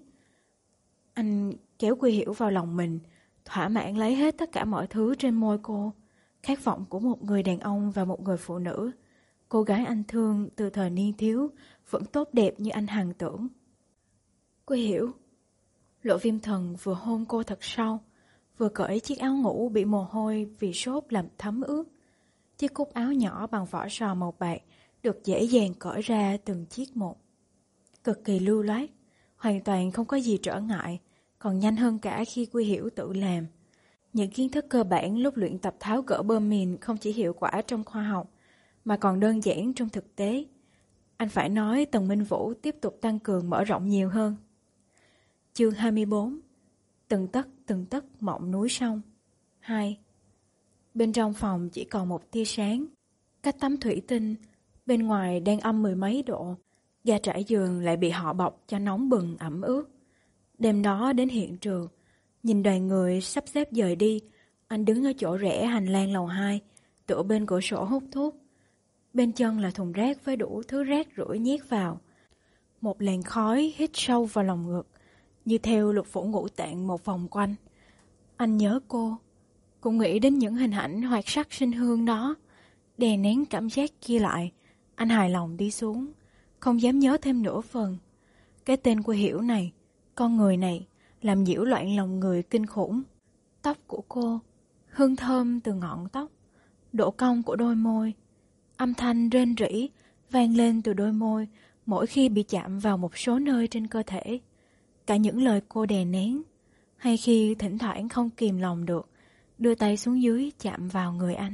Speaker 1: Anh kéo Quy Hiểu vào lòng mình, thỏa mãn lấy hết tất cả mọi thứ trên môi cô. Khát vọng của một người đàn ông và một người phụ nữ. Cô gái anh thương từ thời niên thiếu vẫn tốt đẹp như anh hằng tưởng. Quy Hiểu. Lộ Phim Thần vừa hôn cô thật sâu, vừa cởi chiếc áo ngủ bị mồ hôi vì sốt làm thấm ướt. Chiếc cúc áo nhỏ bằng vỏ sò màu bạc được dễ dàng cởi ra từng chiếc một. Cực kỳ lưu loát, hoàn toàn không có gì trở ngại, còn nhanh hơn cả khi Quy Hiểu tự làm. Những kiến thức cơ bản lúc luyện tập tháo gỡ bơm mìn không chỉ hiệu quả trong khoa học, mà còn đơn giản trong thực tế. Anh phải nói Tần Minh Vũ tiếp tục tăng cường mở rộng nhiều hơn. Chương hai mươi bốn. Từng tấc từng tấc mộng núi sông. hai. Bên trong phòng chỉ còn một tia sáng. Cách tấm thủy tinh, bên ngoài đang âm mười mấy độ. Ga trải giường lại bị họ bọc cho nóng bừng ẩm ướt. Đêm đó đến hiện trường, nhìn đoàn người sắp xếp dời đi, anh đứng ở chỗ rẽ hành lang lầu hai, tựa bên cửa sổ hút thuốc. Bên chân là thùng rác với đủ thứ rác rưởi nhét vào. Một làn khói hít sâu vào lòng ngực, như theo lục phủ ngũ tạng một vòng quanh. Anh nhớ cô, cũng nghĩ đến những hình ảnh hoạt sắc sinh hương đó. Đè nén cảm giác kia lại, anh hài lòng đi xuống, không dám nhớ thêm nửa phần. Cái tên Quy Hiểu này, con người này, làm nhiễu loạn lòng người kinh khủng. Tóc của cô, hương thơm từ ngọn tóc, độ cong của đôi môi, âm thanh rên rỉ vang lên từ đôi môi mỗi khi bị chạm vào một số nơi trên cơ thể. Cả những lời cô đè nén, hay khi thỉnh thoảng không kìm lòng được, đưa tay xuống dưới chạm vào người anh.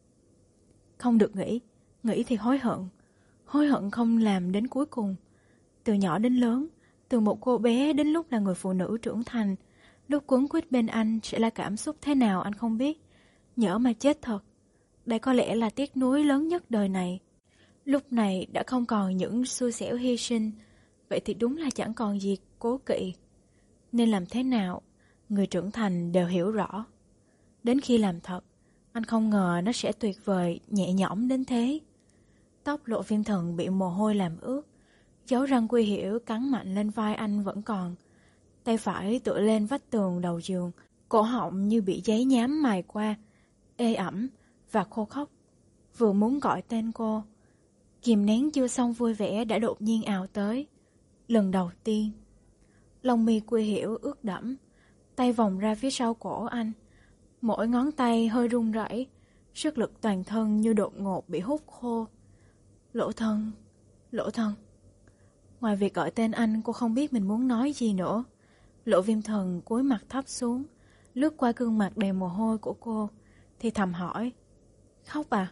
Speaker 1: Không được nghĩ, nghĩ thì hối hận. Hối hận không làm đến cuối cùng. Từ nhỏ đến lớn, từ một cô bé đến lúc là người phụ nữ trưởng thành, lúc quấn quýt bên anh sẽ là cảm xúc thế nào anh không biết. Nhỡ mà chết thật, đây có lẽ là tiếc nuối lớn nhất đời này. Lúc này đã không còn những xui xẻo hy sinh, vậy thì đúng là chẳng còn gì cố kỵ. Nên làm thế nào, người trưởng thành đều hiểu rõ. Đến khi làm thật, Anh không ngờ nó sẽ tuyệt vời, nhẹ nhõm đến thế. Tóc Lộ Viêm Thần bị mồ hôi làm ướt, dấu răng Quy Hiểu cắn mạnh lên vai anh vẫn còn. Tay phải tựa lên vách tường đầu giường, cổ họng như bị giấy nhám mài qua, ê ẩm và khô khốc. Vừa muốn gọi tên cô, kìm nén chưa xong vui vẻ đã đột nhiên ào tới. Lần đầu tiên, lông mi Quy Hiểu ướt đẫm, tay vòng ra phía sau cổ anh. Mỗi ngón tay hơi run rẩy, sức lực toàn thân như đột ngột bị hút khô. Lỗ Thân, Lỗ Thân. Ngoài việc gọi tên anh, cô không biết mình muốn nói gì nữa. Lộ Viêm Thần cúi mặt thấp xuống, lướt qua gương mặt đầy mồ hôi của cô, thì thầm hỏi: Khóc à?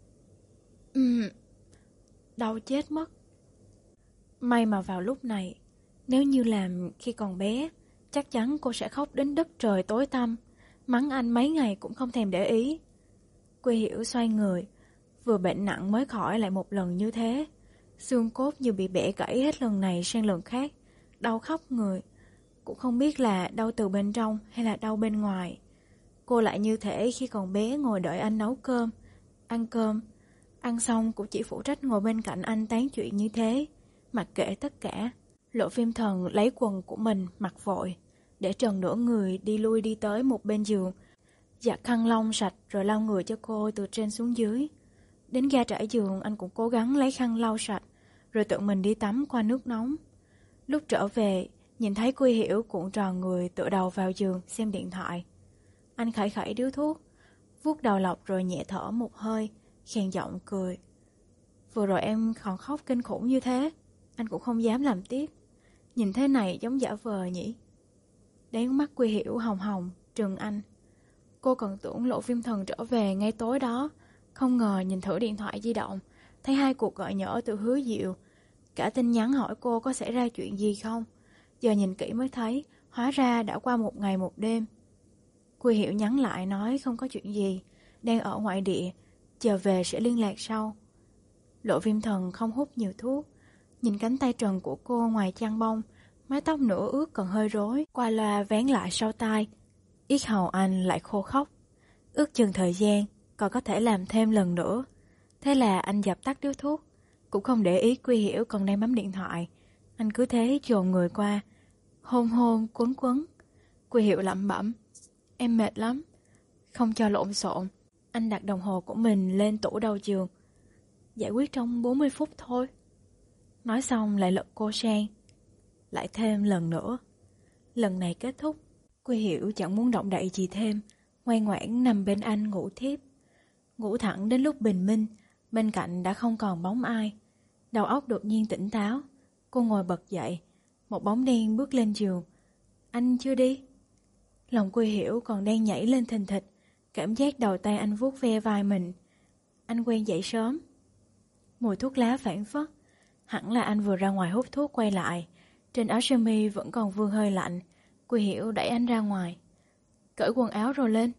Speaker 1: Ừm, đau chết mất. May mà vào lúc này, nếu như làm khi còn bé, chắc chắn cô sẽ khóc đến đất trời tối tăm, mắng anh mấy ngày cũng không thèm để ý. Quy Hiểu xoay người, vừa bệnh nặng mới khỏi lại một lần như thế. Xương cốt như bị bẻ gãy hết lần này sang lần khác, đau khắp người. Cũng không biết là đau từ bên trong hay là đau bên ngoài. Cô lại như thể khi còn bé ngồi đợi anh nấu cơm, ăn cơm. Ăn xong cũng chỉ phụ trách ngồi bên cạnh anh tán chuyện như thế, mặc kệ tất cả. Lộ Viêm Thần lấy quần của mình mặc vội, để trần nửa người đi lui đi tới một bên giường, giặt khăn lông sạch rồi lau người cho cô từ trên xuống dưới. Đến ga trải giường anh cũng cố gắng lấy khăn lau sạch, rồi tự mình đi tắm qua nước nóng. Lúc trở về, nhìn thấy Quy Hiểu cuộn tròn người tựa đầu vào giường xem điện thoại. Anh khẩy khẩy điếu thuốc, vuốt đầu lọc rồi nhẹ thở một hơi, khàn giọng cười. Vừa rồi em còn khóc kinh khủng như thế, anh cũng không dám làm tiếp. Nhìn thế này giống giả vờ nhỉ? Đáy mắt Quy Hiểu hồng hồng, trừng anh. Cô còn tưởng Lộ Viêm Thần trở về ngay tối đó, không ngờ nhìn thử điện thoại di động, thấy hai cuộc gọi nhỡ từ Hứa Diệu. Cả tin nhắn hỏi cô có xảy ra chuyện gì không. Giờ nhìn kỹ mới thấy, hóa ra đã qua một ngày một đêm. Quy Hiểu nhắn lại nói không có chuyện gì, đang ở ngoại địa, chờ về sẽ liên lạc sau. Lộ Viêm Thần không hút nhiều thuốc, nhìn cánh tay trần của cô ngoài chăn bông, mái tóc nửa ướt còn hơi rối, qua loa vén lại sau tai. Yết hầu anh lại khô khốc. Ước chừng thời gian, còn có thể làm thêm lần nữa. Thế là anh dập tắt điếu thuốc, cũng không để ý Quy Hiểu còn đang bấm điện thoại. Anh cứ thế dồn người qua, hôn hôn quấn quấn. Quy Hiểu lẩm bẩm: Em mệt lắm. Không cho lộn xộn, anh đặt đồng hồ của mình lên tủ đầu giường. Giải quyết trong bốn mươi phút thôi. Nói xong lại lật cô sang. Lại thêm lần nữa. Lần này kết thúc, Quy Hiểu chẳng muốn động đậy gì thêm, ngoan ngoãn nằm bên anh ngủ thiếp. Ngủ thẳng đến lúc bình minh, bên cạnh đã không còn bóng ai. Đầu óc đột nhiên tỉnh táo. Cô ngồi bật dậy, một bóng đen bước lên giường. Anh chưa đi? Lòng Quy Hiểu còn đang nhảy lên thình thịch, cảm giác đầu tay anh vuốt ve vai mình. Anh quen dậy sớm. Mùi thuốc lá phảng phất, hẳn là anh vừa ra ngoài hút thuốc quay lại. Trên áo sơ mi vẫn còn vương hơi lạnh. Quy Hiểu đẩy anh ra ngoài. Cởi quần áo rồi lên.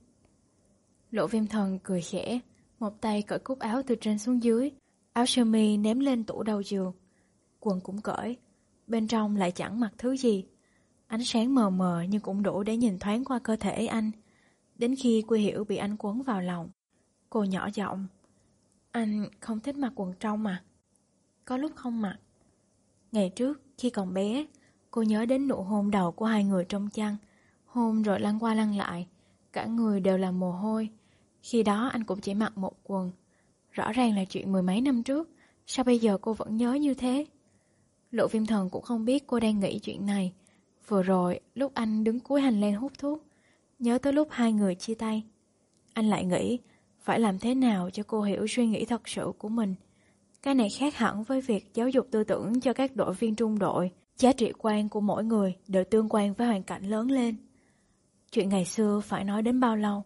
Speaker 1: Lộ Viêm Thần cười khẽ, một tay cởi cúc áo từ trên xuống dưới, áo sơ mi ném lên tủ đầu giường. Quần cũng cởi, bên trong lại chẳng mặc thứ gì. Ánh sáng mờ mờ nhưng cũng đủ để nhìn thoáng qua cơ thể anh. Đến khi Quy Hiểu bị anh quấn vào lòng, cô nhỏ giọng: Anh không thích mặc quần trong mà. Có lúc không mặc. Ngày trước khi còn bé, cô nhớ đến nụ hôn đầu của hai người trong chăn. Hôn rồi lăn qua lăn lại, cả người đều là mồ hôi. Khi đó anh cũng chỉ mặc một quần. Rõ ràng là chuyện mười mấy năm trước, sao bây giờ cô vẫn nhớ như thế? Lộ Viêm Thần cũng không biết cô đang nghĩ chuyện này. Vừa rồi, lúc anh đứng cuối hành lang hút thuốc, nhớ tới lúc hai người chia tay. Anh lại nghĩ, phải làm thế nào cho cô hiểu suy nghĩ thật sự của mình. Cái này khác hẳn với việc giáo dục tư tưởng cho các đội viên trung đội. Giá trị quan của mỗi người đều tương quan với hoàn cảnh lớn lên. Chuyện ngày xưa phải nói đến bao lâu?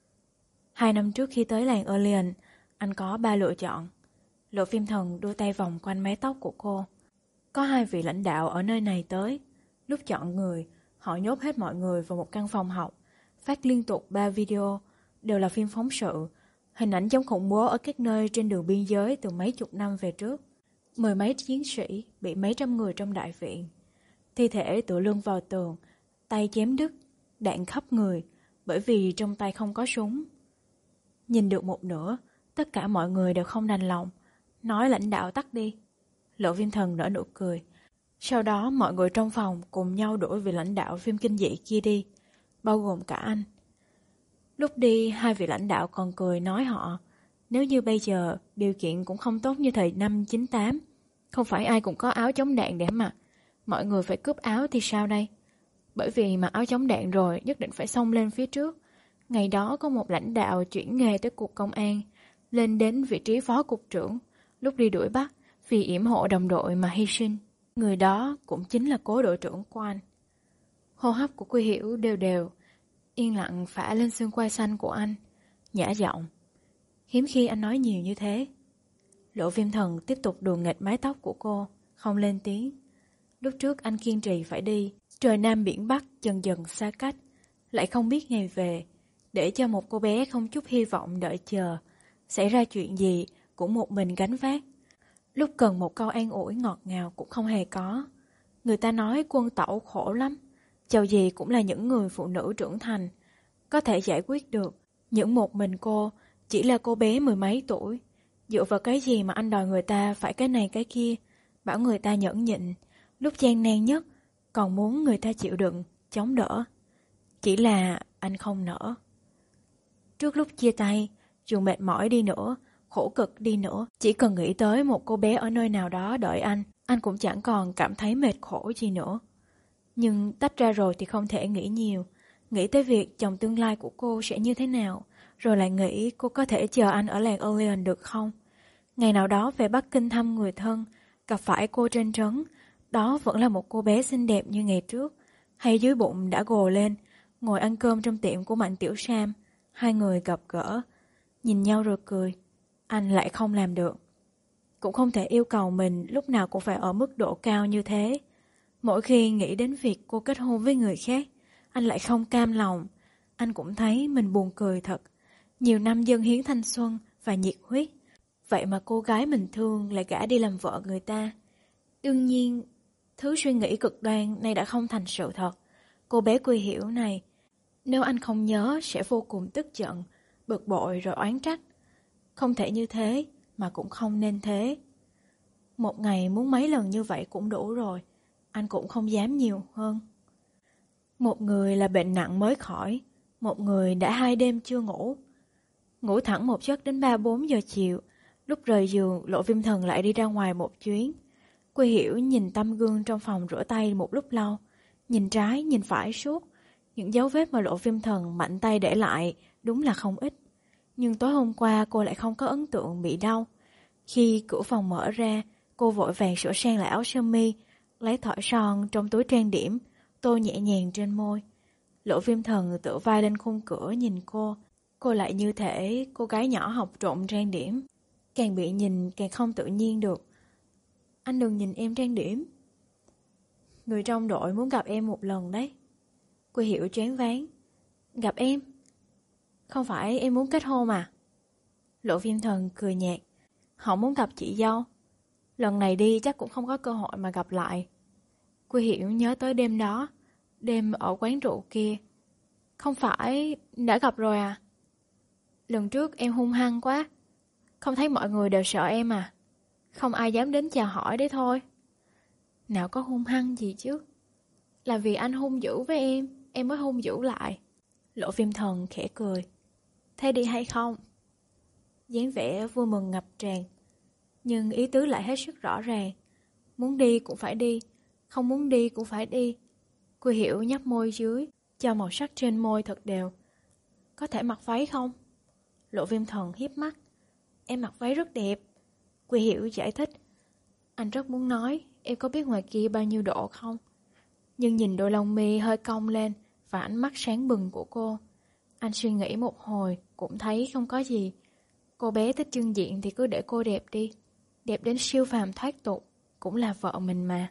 Speaker 1: Hai năm trước khi tới làng Orleans, anh có ba lựa chọn. Lộ Viêm Thần đưa tay vòng quanh mái tóc của cô. Có hai vị lãnh đạo ở nơi này tới. Lúc chọn người, họ nhốt hết mọi người vào một căn phòng học, phát liên tục ba video, đều là phim phóng sự, hình ảnh chống khủng bố ở các nơi trên đường biên giới từ mấy chục năm về trước. Mười mấy chiến sĩ bị mấy trăm người trong đại viện. Thi thể tựa lưng vào tường, tay chém đứt, đạn khắp người, bởi vì trong tay không có súng. Nhìn được một nửa, tất cả mọi người đều không đành lòng, nói lãnh đạo tắt đi. Lộ Viêm Thần nở nụ cười. Sau đó mọi người trong phòng cùng nhau đuổi vị lãnh đạo phim kinh dị kia đi, bao gồm cả anh. Lúc đi, hai vị lãnh đạo còn cười nói họ, nếu như bây giờ điều kiện cũng không tốt như thời năm chín tám, không phải ai cũng có áo chống đạn để mặc, mọi người phải cướp áo thì sao đây? Bởi vì mặc áo chống đạn rồi nhất định phải xông lên phía trước. Ngày đó có một lãnh đạo chuyển nghề tới cục công an, lên đến vị trí phó cục trưởng, lúc đi đuổi bắt vì yểm hộ đồng đội mà hy sinh. Người đó cũng chính là cố đội trưởng của anh. Hô hấp của Quy Hiểu đều đều, yên lặng phả lên xương quai xanh của anh, nhã giọng. Hiếm khi anh nói nhiều như thế. Lộ Viêm Thần tiếp tục đùa nghịch mái tóc của cô, không lên tiếng. Lúc trước anh kiên trì phải đi, trời Nam biển Bắc dần dần xa cách, lại không biết ngày về, để cho một cô bé không chút hy vọng đợi chờ. Xảy ra chuyện gì cũng một mình gánh vác. Lúc cần một câu an ủi ngọt ngào cũng không hề có. Người ta nói quân tẩu khổ lắm, dầu gì cũng là những người phụ nữ trưởng thành, có thể giải quyết được. Những một mình cô, chỉ là cô bé mười mấy tuổi. Dựa vào cái gì mà anh đòi người ta phải cái này cái kia, bảo người ta nhẫn nhịn, lúc gian nan nhất, còn muốn người ta chịu đựng, chống đỡ. Chỉ là anh không nỡ. Trước lúc chia tay, dù mệt mỏi đi nữa, khổ cực đi nữa, chỉ cần nghĩ tới một cô bé ở nơi nào đó đợi anh, anh cũng chẳng còn cảm thấy mệt khổ gì nữa. Nhưng tách ra rồi thì không thể nghĩ nhiều. Nghĩ tới việc chồng tương lai của cô sẽ như thế nào, rồi lại nghĩ cô có thể chờ anh ở làng Orleans được không? Ngày nào đó về Bắc Kinh thăm người thân, gặp phải cô trên trấn, đó vẫn là một cô bé xinh đẹp như ngày trước, hay dưới bụng đã gồ lên, ngồi ăn cơm trong tiệm của Mạnh Tiểu Sam. Hai người gặp gỡ, nhìn nhau rồi cười. Anh lại không làm được. Cũng không thể yêu cầu mình lúc nào cũng phải ở mức độ cao như thế. Mỗi khi nghĩ đến việc cô kết hôn với người khác, anh lại không cam lòng. Anh cũng thấy mình buồn cười thật. Nhiều năm dâng hiến thanh xuân và nhiệt huyết, vậy mà cô gái mình thương lại gả đi làm vợ người ta. Đương nhiên, thứ suy nghĩ cực đoan này đã không thành sự thật. Cô bé Quy Hiểu này, nếu anh không nhớ sẽ vô cùng tức giận, bực bội rồi oán trách. Không thể như thế, mà cũng không nên thế. Một ngày muốn mấy lần như vậy cũng đủ rồi, anh cũng không dám nhiều hơn. Một người là bệnh nặng mới khỏi, một người đã hai đêm chưa ngủ. Ngủ thẳng một giấc đến ba bốn giờ chiều, lúc rời giường Lộ Viêm Thần lại đi ra ngoài một chuyến. Quy Hiểu nhìn tấm gương trong phòng rửa tay một lúc lâu, nhìn trái nhìn phải suốt. Những dấu vết mà Lộ Viêm Thần mạnh tay để lại đúng là không ít. Nhưng tối hôm qua cô lại không có ấn tượng bị đau. Khi cửa phòng mở ra, cô vội vàng sửa sang lại áo sơ mi, lấy thỏi son trong túi trang điểm, tô nhẹ nhàng trên môi. Lộ Viêm Thần tựa vai lên khung cửa nhìn cô. Cô lại như thể cô gái nhỏ học trộn trang điểm, càng bị nhìn càng không tự nhiên được. Anh đừng nhìn em trang điểm. Người trong đội muốn gặp em một lần đấy. Quy Hiểu choáng váng. Gặp em? Không phải em muốn kết hôn à? Lộ Viêm Thần cười nhạt. Họ muốn gặp chị dâu. Lần này đi chắc cũng không có cơ hội mà gặp lại. Quy Hiểu nhớ tới đêm đó, đêm ở quán rượu kia. Không phải đã gặp rồi à? Lần trước em hung hăng quá, không thấy mọi người đều sợ em à? Không ai dám đến chào hỏi đấy thôi. Nào có hung hăng gì chứ? Là vì anh hung dữ với em, em mới hung dữ lại. Lộ Viêm Thần khẽ cười. Thế đi hay không? Dáng vẻ vui mừng ngập tràn, nhưng ý tứ lại hết sức rõ ràng. Muốn đi cũng phải đi, không muốn đi cũng phải đi. Quy Hiểu nhấp môi dưới, cho màu sắc trên môi thật đều. Có thể mặc váy không? Lộ Viêm Thần hiếp mắt. Em mặc váy rất đẹp. Quy Hiểu giải thích. Anh rất muốn nói, em có biết ngoài kia bao nhiêu độ không? Nhưng nhìn đôi lông mi hơi cong lên và ánh mắt sáng bừng của cô, anh suy nghĩ một hồi cũng thấy không có gì. Cô bé thích trưng diện thì cứ để cô đẹp đi. Đẹp đến siêu phàm thoát tục, cũng là vợ mình mà.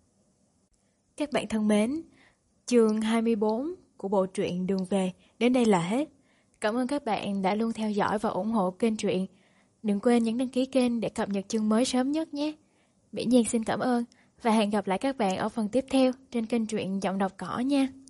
Speaker 1: Các bạn thân mến, chương hai mươi bốn của bộ truyện Đường Về đến đây là hết. Cảm ơn các bạn đã luôn theo dõi và ủng hộ kênh truyện. Đừng quên nhấn đăng ký kênh để cập nhật chương mới sớm nhất nhé. Mỹ Nhiên xin cảm ơn và hẹn gặp lại các bạn ở phần tiếp theo trên kênh truyện Giọng Đọc Cỏ nha.